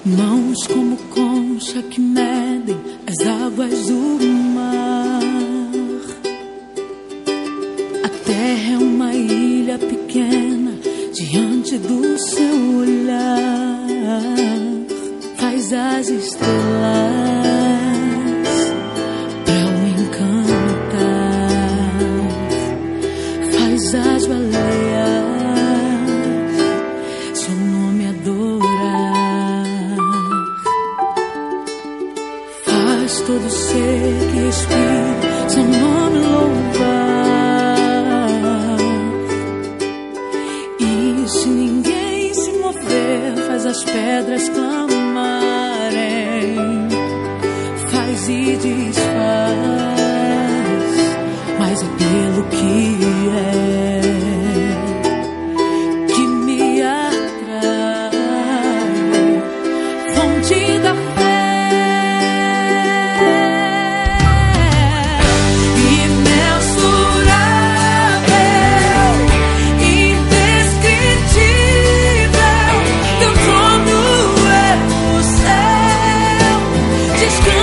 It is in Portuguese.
Mãos como concha que medem as águas do mar. A terra é uma ilha pequena diante do seu olhar. Faz as estrelas pra o encantar. Faz as baleias seu nome adorar. Faz todo ser que respira seu nome louvar. E se ninguém se mover, faz as pedras clamarem. Faz e desfaz, mas é pelo que é que me atrai. Fonte da fé. Descansa.